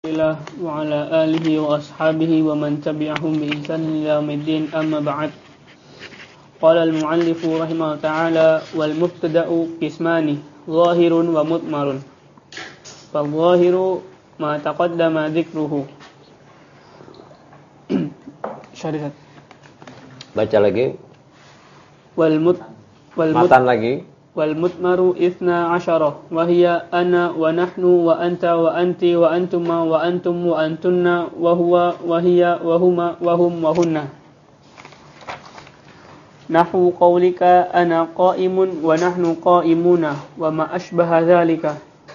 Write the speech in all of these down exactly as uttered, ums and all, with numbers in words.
wa ala alihi wa ashabihi wa man tabi'ahum bi ihsan ila yaumiddin, amma ba'd. Qala al-mu'allif rahimahullah ta'ala wal mubtada'u qismani zahirun wa mudmarun. Fal zahiru ma taqaddama dzikruhu. Syariat. Baca lagi. Wal mut wal matan lagi. wal mutmaru ithna asyara wa hiya ana wa nahnu wa anta wa anti wa antuma wa antum wa antunna wa huwa wa hiya wa huma wa hum wa hunna. Nahwu qawlika ana qa'imun wa nahnu qa'imuna wa ma ashbaha dhalika.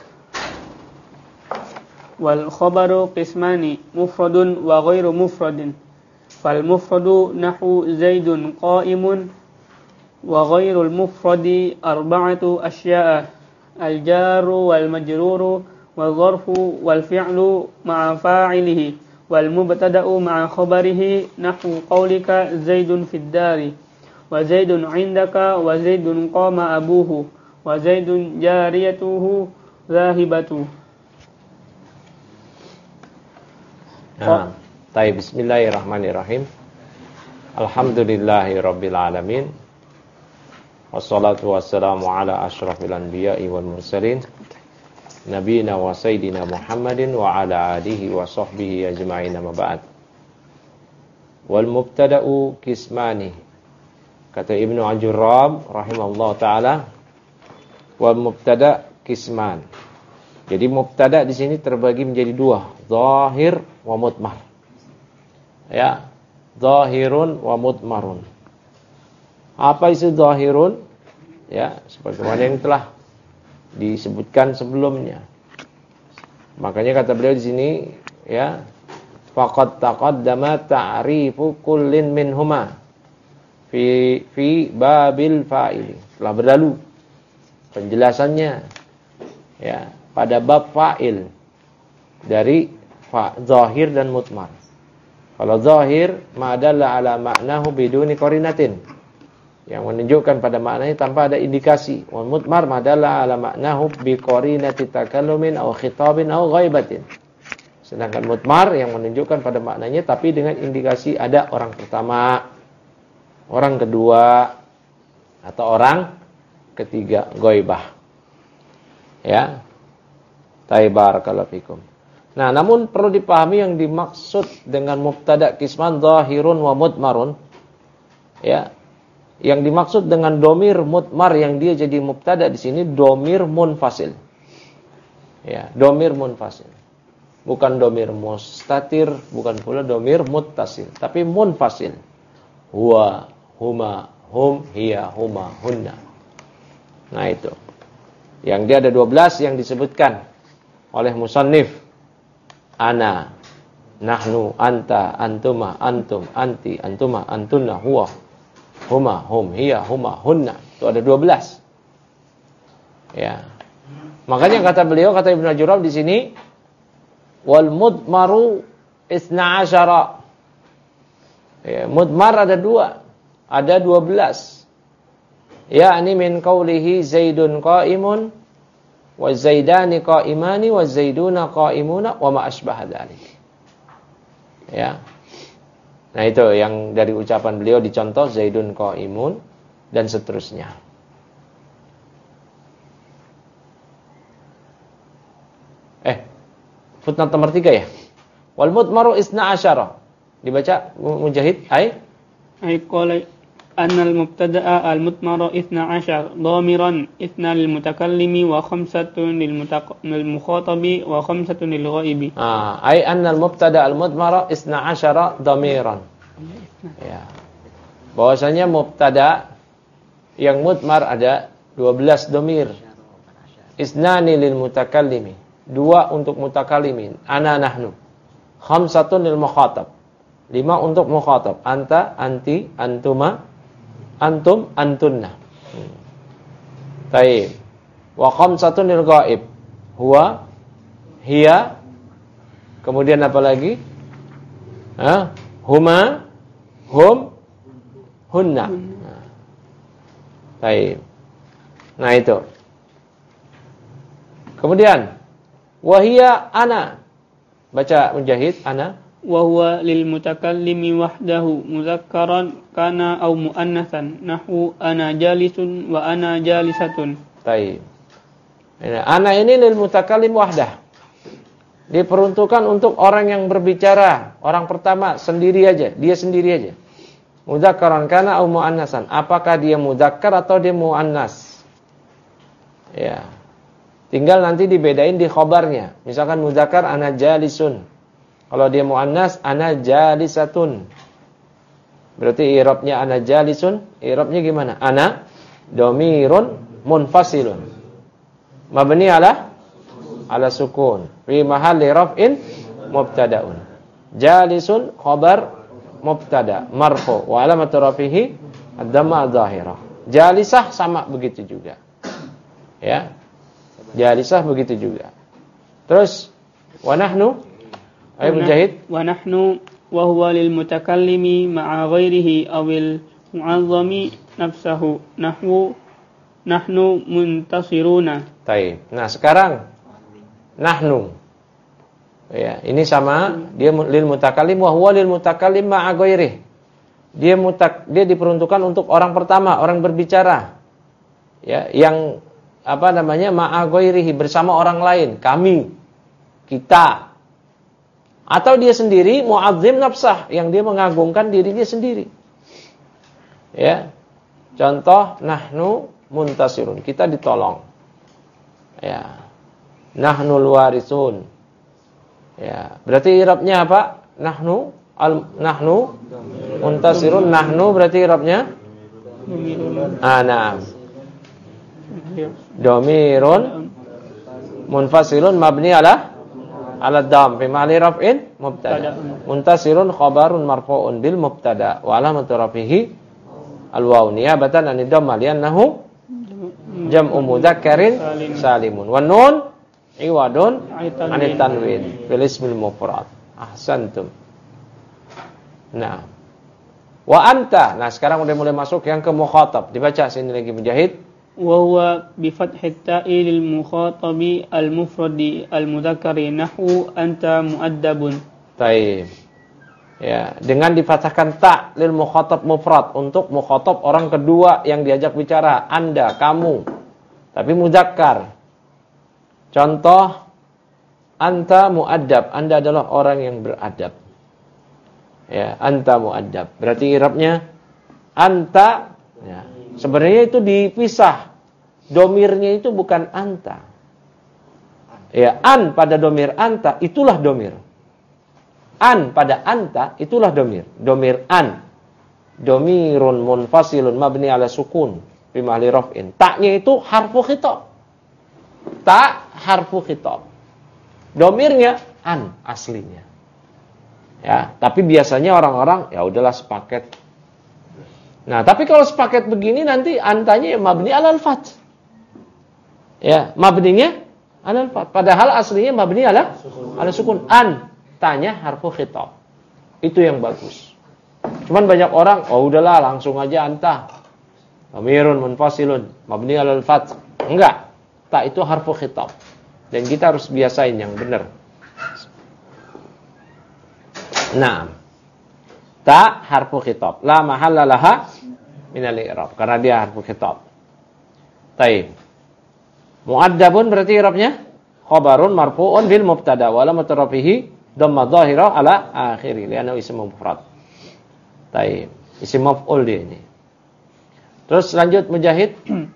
Wal khabaru qismani mufradun wa ghairu mufradin. Fal mufradu nahwu zaidun qa'imun wa ghairul mufradi arba'atu asya'a al-jaru wal majruru wal zarfu wal fi'lu ma'a fa'ilihi wal mubtada'u ma'a khabarihi nahwu qawlika zaidun fid dari wa zaidun 'indaka wa zaidun qama abuhu wa zaidun jariyatuhu zahibatu. Nah, baik, bismillahirrahmanirrahim. Alhamdulillahirabbil alamin. Wassalatu wassalamu ala asyrafil anbiya'i wal mursalin nabiyina wa sayyidina Muhammadin wa ala alihi wa sahbihi ajma'in, amma ba'd. Wal mubtada'u qismani, kata Ibnu Ajurrab rahimahullah ta'ala, wal mubtada' qisman. Jadi mubtada' di sini terbagi menjadi dua, zahir wa mudmar. Ya, zahirun wa mudmarun. Apa isi zahirun? Ya, sebagaimana yang telah disebutkan sebelumnya. Makanya kata beliau di sini, ya, faqad taqaddama ta'rifu kullin minhuma fi fi babil fa'il. Telah berlalu penjelasannya, ya, pada bab fa'il dari fa, zahir dan mudmar. Kalau zahir ma dalla ala ma'nahu biduni qarinatin, yang menunjukkan pada maknanya tanpa ada indikasi. Wal mudmar ma dalla ala ma'nahu bi qarinati takallumin aw khitabin aw ghaibatin. Sedangkan mudmar yang menunjukkan pada maknanya tapi dengan indikasi ada orang pertama, orang kedua, atau orang ketiga, ghaibah. Ya. Barakallahu fikum. Nah, namun perlu dipahami yang dimaksud dengan mubtada' qisman zahirun wa mudmarun. Ya. Yang dimaksud dengan domir mudmar yang dia jadi mubtada' di sini domir munfasil. Ya, domir munfasil. Bukan domir mustatir, bukan pula domir muttasil, tapi munfasil. Huwa, huma, hum, hiya, huma, hunna. Nah, itu. Yang dia ada dua belas yang disebutkan oleh musannif. Ana, nahnu, anta, antuma, antum, anti, antuma, antunna, huwa, huma, hum, hiya, huma, hunna. Itu ada dua belas. Ya. Makanya kata beliau, kata Ibnu Ajurrab di sini, wal mudmaru isna asyara. Ya, mudmar ada dua. Ada dua belas. Ya'ni min qawlihi zaidun qa'imun wa zaidani qa'imani wa zaiduna qa'imuna wa ma asbaha dzalik. Ya. Nah, itu yang dari ucapan beliau dicontoh zaidun qa'imun dan seterusnya. Eh, footnote nomor tiga ya. Wal mudmaru isna asyara. Dibaca Mujahid, ai ai qala anna al-mubtada'a al-mudmaru ithna asyar dhamiran ithna lil mutakallimi wa khamsatun lil mukhatabi wa khamsatun lil ghaibi. Ah, ai anna al-mubtada' al-mudmaru ithna asyara dhamiran. Ya. Bahwasanya mubtada' yang mudmar ada dua belas dhamir. Isnani lil mutakallimi, dua untuk mutakallimin, ana nahnu. Khamsatun lil mukhatab, lima untuk mukhatab, anta, anti, antuma, antum, antunna. Hmm. Baik. Wa khamsatun lil ghaib, huwa, hiya. Kemudian apa lagi? Hah? Huma, hum, hunna. Nah. Baik. Nah, itu. Kemudian wahia ana. Baca Mujahid, ana. Wa huwa lil mutakallimi wahdahu mudhakkaran kana aw muannatsan nahwu ana jalisun wa ana jalisatun. Baik. Ana ini lil mutakallim wahdah. Diperuntukkan untuk orang yang berbicara, orang pertama sendiri aja, dia sendiri aja. Mudzakkaran kana aw muannatsan. Apakah dia mudzakkar atau dia muannas? Ya. Tinggal nanti dibedain di khobarnya. Misalkan mudzakkar ana jalisun. Kalau dia muannas ana jalisatun. Berarti i'rabnya ana jalisun, i'rabnya gimana? Ana dhamirun munfasilun. Mabni ala ala sukun. Fi mahalli raf'in mubtada'un. Jalisun khabar mubtada marfu wa alamatu rafihi ad-dhamma adh-dhahirah. Jalisah sama begitu juga. Ya. Jalisah begitu juga. Terus wa nahnu ay Mujahid, wa nahnu wa huwa lil mutakallimi ma'a ghairihi awil mu'azzami nafsahu nahwu nahnu muntasiruna. Baik. Nah, sekarang nahnu. Ya, ini sama, dia lil mutakallim wa huwa lil mutakallim ma'a ghairihi. Dia mutak dia diperuntukkan untuk orang pertama, orang berbicara. Ya, yang apa namanya? Ma'a ghairihi, bersama orang lain, kami, kita. Atau dia sendiri mu'azzim nafsah, yang dia mengagungkan dirinya sendiri. Ya. Contoh nahnu muntasirun, kita ditolong. Ya. Nahnul warisun. Ya, berarti i'rabnya apa? Nahnu al nahnu muntasirun, nahnu berarti i'rabnya ana. Dhamirun munfasilun mabni ala ala dham fi mahalli raf'in mubtada. Muntasirun khabarun marfu'un bil mubtada wa alamatu rafihi al waw niyabatan an dhamma li'annahu jam'u mudzakkarin salimun. Wan nun iwadun anit tanwin bil ismil mufrad. Ahsantum. Nah. Wa anta. Nah, sekarang udah mulai masuk yang ke mukhatab. Dibaca sini lagi Mujahid. Wa huwa bi fathit ta'i lil mukhatabi al mufradi al mudzakkari nahwu anta muaddabun. Taib. Ya, dengan difathahkan ta lil mukhatab mufrad untuk mukhatab orang kedua yang diajak bicara, Anda, kamu. Tapi mudzakkar. Contoh anta muaddab, Anda adalah orang yang beradab. Ya, anta muaddab. Berarti i'rabnya anta ya. Sebenarnya itu dipisah. Domirnya itu bukan anta. Ya, an pada domir anta itulah domir. An pada anta itulah domir. Domir an. Domirun munfasilun mabni ala sukun fi mahalli raf'in. Ta'nya itu harfu khitab. Ta harfu khitab. Domirnya an aslinya. Ya, tapi biasanya orang-orang ya udahlah sepaket. Nah, tapi kalau sepaket begini nanti antanya mabni alal fath. Ya, mabninya alal fath. Padahal aslinya mabni ala ala sukun. An tanya harfu khitab. Itu yang bagus. Cuman banyak orang, oh udahlah langsung aja anta. Dhamirun munfasilun mabni alal fath. Enggak. Ta itu harfu khitab. Dan kita harus biasain yang benar. Nah, ta harfu khitab, la mahalla laha min al-i'rab karena dia harfu khitab. Baik. Muaddabun berarti i'rabnya khabarun marfu'un bil mubtada wa alamatu rafihi dhamma dhahira ala akhiri li'annahu ism mufrad. Baik. Isim maf'ul dia ini. Terus lanjut Mujahid.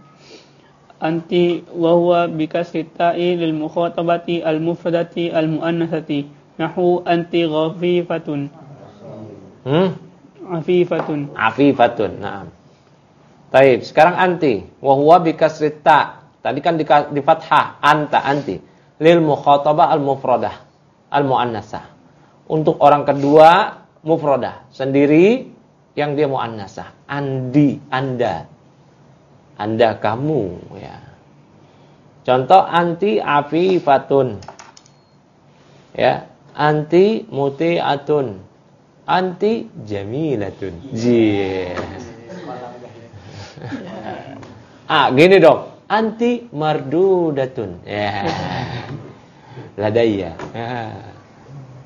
Anti wa huwa bi kasri ta'i lil mukhatabati al mufradati al muannasati nahwu anti ghafifatun. Hmm? Afifatun. Afifatun. Naam. Baik, sekarang anti. Wa huwa bi kasri ta. Tadi kan di, di fathah anta anti. Lil mukhatabah al mufradah al muannasah. Untuk orang kedua mufradah, sendiri yang dia muannasah. Andi, Anda. Anda kamu ya. Contoh anti afifatun. Ya, anti muti'atun. Anti jamilatun. Jie. Ah, gini dong. Anti mardudatun. Ya. Ladaiya. Ya.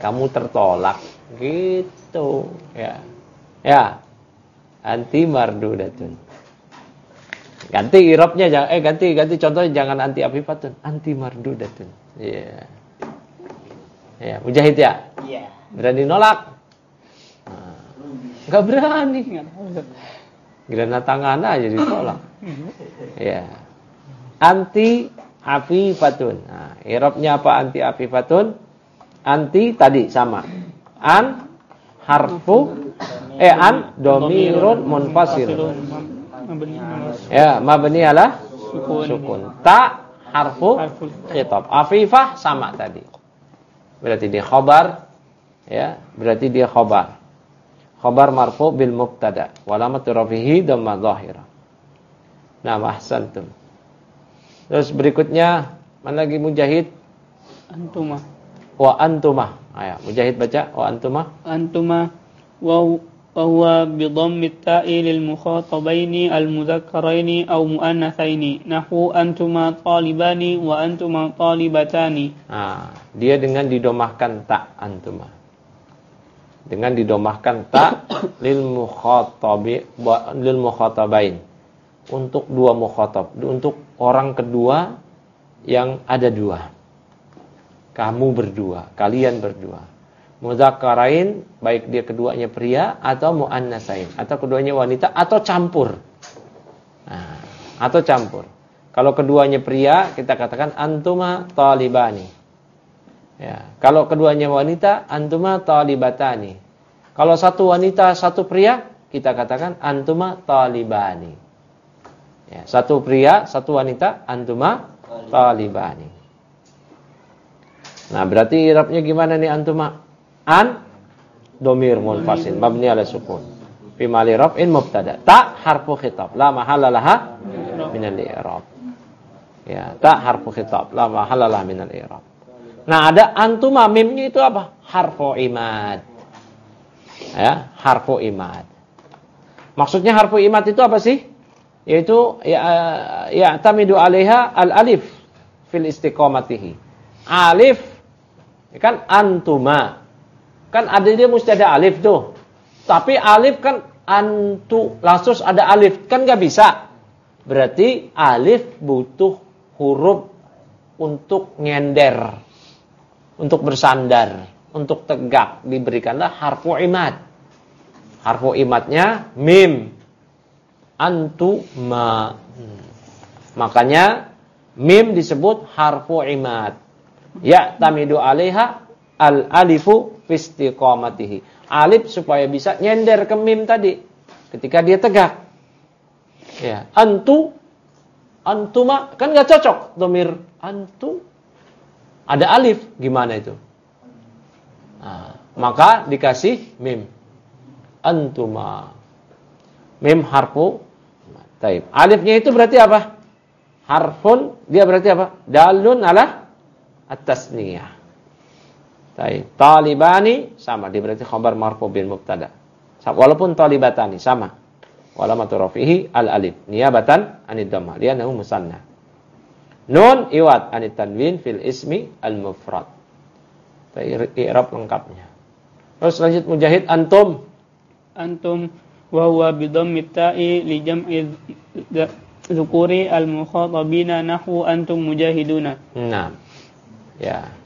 kamu tertolak. Gitu, ya. Ya. Anti mardudatun. Ganti irobnya jangan eh ganti ganti contohnya jangan anti afifatun, anti mardudatun. Iya. Ya, Mujahid ya? Iya. Berani nolak? Nah, enggak berani. Gerana tangan aja ditolak. Ya. Anti afifatun. Nah, irobnya apa anti afifatun? Anti tadi sama. An harfu eh an domirun munfasilun. Ya, mabni ala Sukun. sukun. Ta harfu khitab. Afifah sama tadi. Berarti dia khabar, ya, berarti dia khabar. Khabar marfu bil mubtada wa alamat rafihi dhamma dhahirah. Nah, ahsantum. Terus berikutnya mana lagi Mujahid? Antuma. Wa antumah. Ayo, Mujahid baca wa antumah. Antuma wa huwa bi dhammi ta'i lil mukhatabaini al mudzakkaraini aw muannatsaini nahu antuma talibani wa antuma talibatani. Nah, dia dengan didomahkan ta antuma. Dengan didomahkan ta lil mukhatabi lil mukhatabain. Untuk dua mukhatab, untuk orang kedua yang ada dua. Kamu berdua, kalian berdua. Mudzakkarain, baik dia keduanya pria atau muannatsain, atau keduanya wanita atau campur. Nah, atau campur. Kalau keduanya pria, kita katakan antuma talibani. Ya, kalau keduanya wanita, antuma talibatani. Kalau satu wanita, satu pria, kita katakan antuma talibani. Ya, satu pria, satu wanita, antuma talibani. Nah, berarti i'rabnya gimana nih antuma? An domir munfasil mabni ala sukun. Fi mali raf'in mubtada. Ta harfu khitab la mahalla laha min al-i'rab. Ya, ta harfu khitab la mahalla laha min al-i'rab. Nah, ada antuma mimnya itu apa? Harfu imad. Ya, harfu imad. Maksudnya harfu imad itu apa sih? Yaitu ya ya'tamidu 'alaiha al-alif fil istiqamatihi. Alif kan antuma. Kan ada dia mesti ada alif tuh. Tapi alif kan antu langsung ada alif kan enggak bisa. Berarti alif butuh huruf untuk nyender, untuk bersandar, untuk tegak, diberikanlah harfu imad. Harfu imadnya mim. Antuma. Hmm. Makanya mim disebut harfu imad. Ya tamidu 'alaiha al-alifu fi istiqamatihi. Alif supaya bisa nyender ke mim tadi ketika dia tegak. Ya, antu antuma kan enggak cocok dhamir antu. Ada alif, gimana itu? Nah, maka dikasih mim. Antuma. Mim harfu. Taib. Alifnya itu berarti apa? Harfun, dia berarti apa? Dalun ala at-tasniyah. Taib. Talibani sama, dia berarti khabar marfu bil mubtada. Walaupun talibatani sama. Walamatu rafihi al-alif niyabatan anid dhamma li'annahu musanna. Nun iwat anit tanwin fil ismi al-mufrad. I'rab lengkapnya. Terus lanjut Mujahid antum. Antum wa huwa bi dhammi ta'i li jam'i dzukuri al-mukhatabina nahwu antum mujahiduna. Nah. Ya.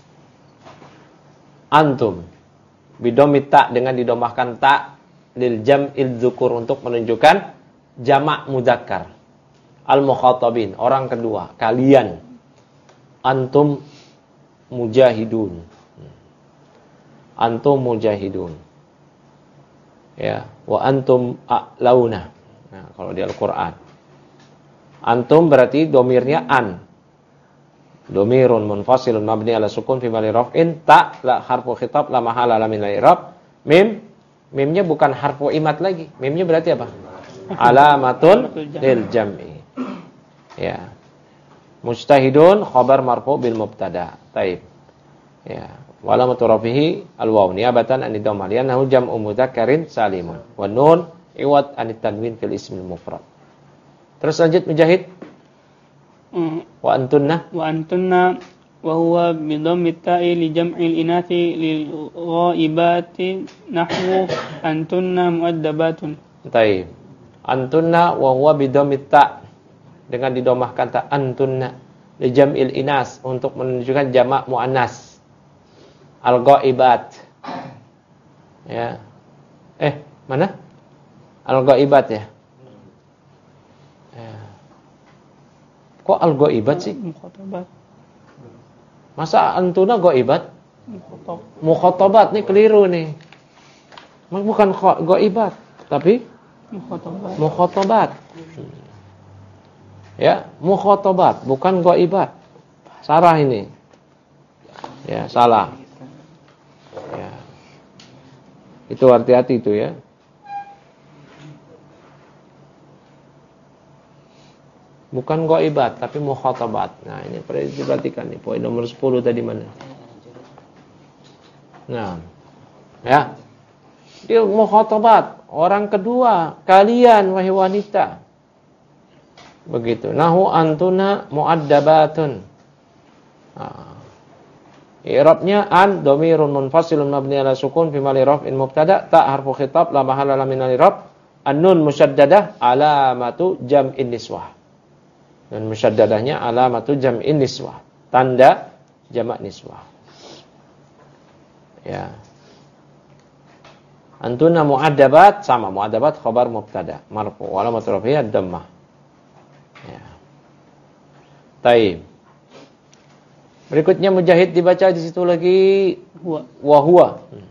Antum bi dhammi ta dengan didomahkan ta lil jam'il dzukur untuk menunjukkan jamak mudzakkar. Al-mukhatabin, orang kedua, kalian. Antum mujahidun. Antum mujahidun. Ya, wa antum a'launa. Nah, kalau di Al-Qur'an. Antum berarti domirnya an. Domirun munfasilun mabni ala sukun fi mali raf'in ta la harfu khitab la mahala la min al-i'rab. Mim, mimnya bukan harfu imad lagi. Mimnya berarti apa? Alamatun lil jam'i. Ya. Mujtahidun khabar marfu bil mubtada. Taib. Ya. Wa alamatu rafihi al-waw niyabatan an dhammah li'annahu jam'u mudzakkarin salimun. Wa nun iwad an tanwin fil ismil mufrad. Terus lanjut Mujahid. Hmm. Wa antunna Wa antunna wa huwa bi dhammi ta'i li jam'il inathi lil ghaibati nahwu antunna muaddabatun. Taib. Antunna wa huwa bi dhammi ta' dengan didomahkan ta antunna li jam'il inas untuk menunjukkan jamak muannas. Al ghaibat. Ya. Eh, mana? Al ghaibat ya. Ya. Kok al ghaibat sih? Mukhatabat. Masa antuna ghaibat? Mukhatab. Mukhatabat nih keliru nih. Memang bukan ghaibat, tapi Mukhatabat. mukhatabat. Ya, mukhatabat bukan ghaibat. Salah ini. Ya, salah. Ya. Itu hati-hati itu ya. Bukan ghaibat tapi mukhatabat. Nah, ini perlu diperhatikan nih. Poin nomor sepuluh tadi mana? Nah. Ya. Dia mukhatabat, orang kedua, kalian wahai wanita. Begitu. Nahu antuna muaddabatun. Nah. I'rabnya an dhamirun munfasilun mabni ala sukun fi mali raf'in mubtada ta harfu khitab la mahalla la min al-i'rab an-nun musyaddadah alamatu jam'in niswah. Dan musyaddadahnya alamatu jam'in niswah, tanda jamak niswah. Ya. Antuna muaddabat sama muaddabat khabar mubtada marfu wa alamat rafi'i ad-dhammah. Ya. Taib. Berikutnya Mujahid dibaca di situ lagi Huwa. wa huwa.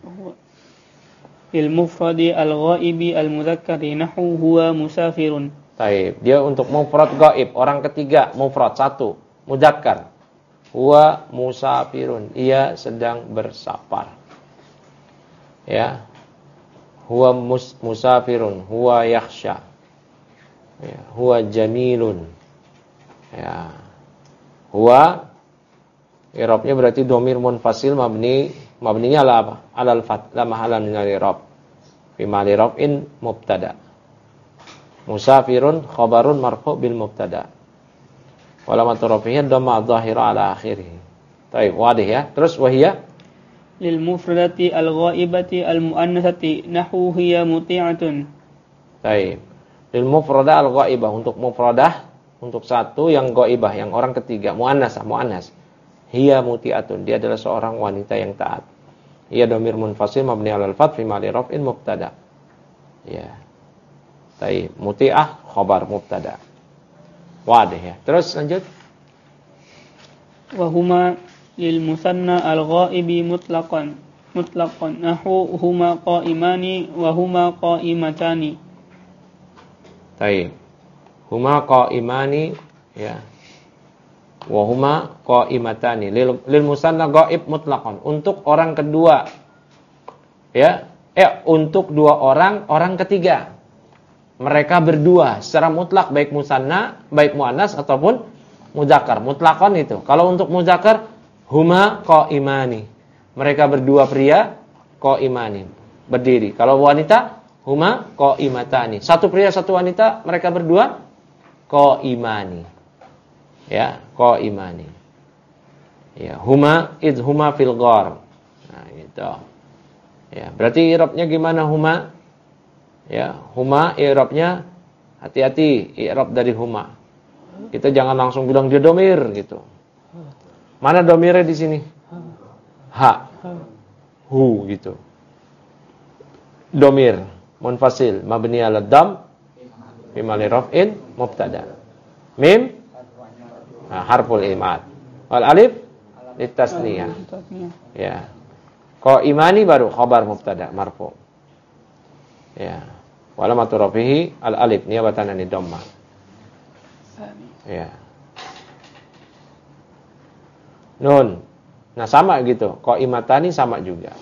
Lil mufradi al-ghaibi al-mudzakkari nahwu huwa musafirun. Taib. Dia untuk mufrad gaib, orang ketiga, mufrad satu, mudzakkar. Huwa musafirun, ia sedang bersafar. Ya. Huwa mus, musafirun, huwa yakhsha. Ya, huwa jamilun. Ya. Huwa i'rabnya berarti dhamir munfasil mabni, mabninya ala apa? Alal fath, la mahallan min al-i'rab. Fi mali raf'in mubtada. Musafirun khabarun marfu' bil mubtada. Wa alamatu rafihi dhamma adh-dhahira ala akhirih. Baik, wadih ya. Terus wahia Lil mufradati al-ghaibati al-muannasati nahwu hiya muti'atun. Baik. Lil mufradah al-ghaibah, untuk mufradah, untuk satu yang ghaibah, yang orang ketiga, muannas, muannas. Hiya muti'atun, dia adalah seorang wanita yang taat. Hiya dhamir munfasil mabni 'alal fath fi mali raf'in mubtada. Ya. Baik, muti'ah khabar mubtada. Wadih ya. Terus lanjut. Wa huma lil musanna al-ghaibi mutlaqan. Mutlaqan nahwu huma qa'imani wa huma qa'imatani. Baik. Huma qa'imani ya. Wa huma qa'imatani lil, lil musanna ghaib mutlaqan, untuk orang kedua. Ya, eh untuk dua orang, orang ketiga. Mereka berdua secara mutlak, baik musanna, baik muannas ataupun mudzakkar. Mutlaqan itu. Kalau untuk mudzakkar huma qa'imani. Mereka berdua pria qa'imani, berdiri. Kalau wanita huma qa'imatani. Satu pria, satu wanita, mereka berdua qa'imani. Ya, qa'imani. Ya, huma id huma fil ghar. Nah, gitu. Ya, berarti i'rabnya gimana huma? Ya, huma i'rabnya hati-hati i'rab dari huma. Kita jangan langsung bilang dia domir gitu. Mana domirnya di sini? Ha. Hu gitu. Domir munfasil mabni 'ala dham fi mali raf'in mubtada. Mim Nah, harful imad. Wal alif litasniyah. Ya. Qa'imani baru khabar mubtada marfu. Ya. Wa alamatu rafihi al alif niyabatan an dhammah. Ya. Nun. Nah, sama gitu. Qa'imatani sama juga.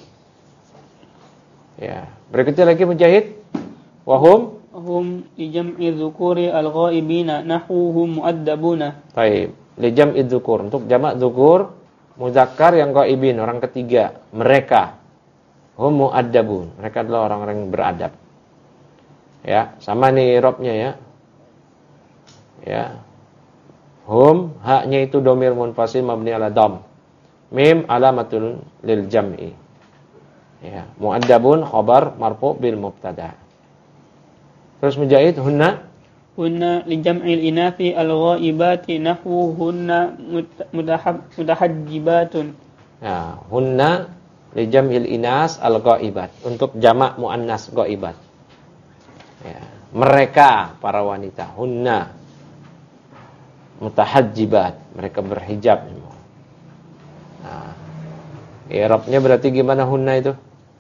Ya. Berikutnya lagi Mujahid. Wa hum hum li jam'i dzukuri al-ghaibina nahwuhum mu'addabuna. Baik. Li jam'i dzukur, untuk jamak dzukur muzakkar yang ghaibin, orang ketiga, mereka hum mu'addabun, mereka adalah orang-orang yang beradab. Ya, sama nih i'rabnya ya. Ya. Hum, haknya itu dhamir munfasil mabni 'ala dham Mim alamatul lil jam'i. Ya, mu'addabun khabar marfu' bil mubtada. Terus Mujahid hunna hunna li jam'il inathi al-ghaibati nahwu hunna mutahab mutahajjibatun. Ya, hunna li jam'il inas al-ghaibat, untuk jamak muannas ghaibat. Ya, mereka para wanita, hunna mutahajjibat, mereka berhijab. Nah, i'rabnya berarti gimana hunna itu?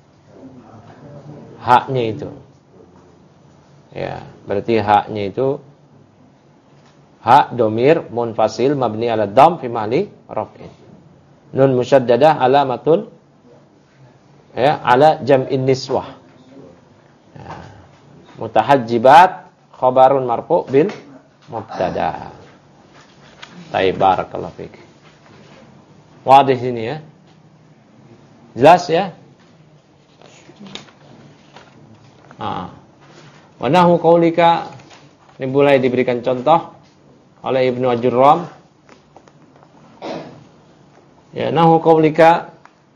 Haknya itu. Ya, berarti haknya itu hak domir munfasil mabni ala dham fi mahali raf'in. Nun musyaddadah alamatul ya ala jam'in niswah. Ya. Mutahajjibat khabarun marfu' bil mubtada. Baik, barakallahu fiik. Wadih sini ya. Jelas ya? Ah. Wa nahu qaulika, ini mulai diberikan contoh oleh Ibnu Ajurram. Ya, nahu qaulika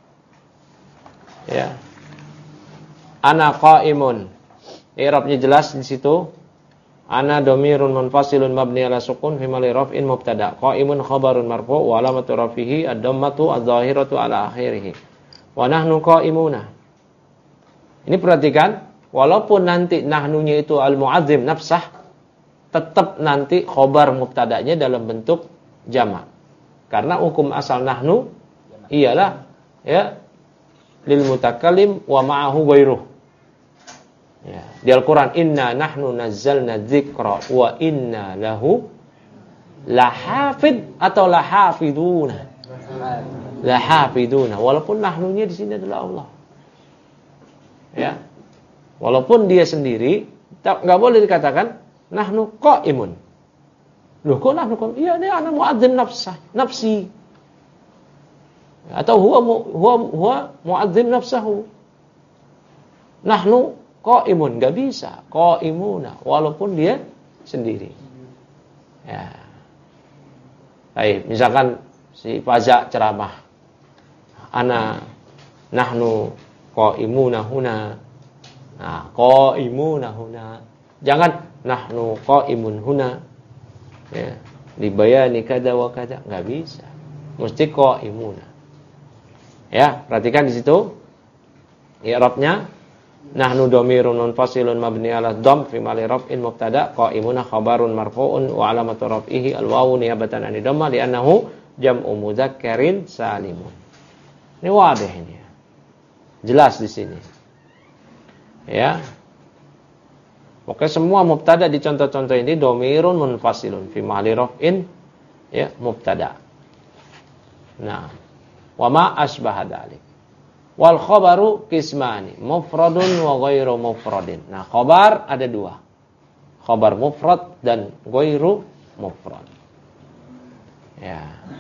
ya. Ana qaimun. I'rabnya jelas di situ. Ana dhamirun munfasilun mabni ala sukun fi mali raf'in mubtada. Qaimun khabarun marfu' wa alamatu rafihi ad-dhammatu adh-dhahiratu ala akhirih. Wa nahnu qaimuna. Ini perhatikan, walaupun nanti nahnunya itu al-mu'azzim nafsah, tetap nanti khabar mubtadanya dalam bentuk jamak. Karena hukum asal nahnu ialah ya lil mutakallim wa ma'ahu ghairuh. Ya, di Al-Qur'an inna nahnu nazzalna dzikra wa inna lahu lahafid atau lahafiduna. Lahafiduna, walaupun nahnunya di sini adalah Allah. Ya. Walaupun dia sendiri, enggak boleh dikatakan nahnu qaimun. Loh, kok nahnu qaimun? Iya, dia ana muadzin nafsah, nafsi. Atau huwa huwa huwa muadzin nafsahu. Nahnu qaimun, enggak bisa. Qaimuna, walaupun dia sendiri. Ya. Baik, misalkan si Faza ceramah. Ana nahnu qaimuna huna. Nah, qaimuna huna. Jangan nahnu qaimun huna. Ya, dibayani kada wa kada, enggak bisa. Mesti qaimuna. Ya, perhatikan di situ. I'rabnya nahnu dhamirun munfasilun mabni ala dhamm fi mali raf'in mubtada, qaimuna khabarun marfu'un wa alamatu raf'ihi al-wawu niyabatan 'ani dhamma li'annahu jam'u mudzakkarin salimun. Ini wadah ini. Jelas di sini. Ya. Pokoknya semua mubtada di contoh-contoh ini dhamirun munfasilun fi mahali raf'in ya mubtada. Nah, wa ma asbaha dzalik. Wal khabaru qismani, mufradun wa ghairu mufradin. Nah, khabar ada dua. Khabar mufrad dan ghairu mufrad. Ya.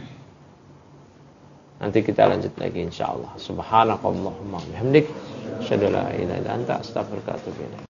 Nanti kita lanjut lagi insyaallah. Subhanakallahumma wa bihamdik, asyhadu an la ilaha illa anta, astaghfiruka wa atubu ilaik.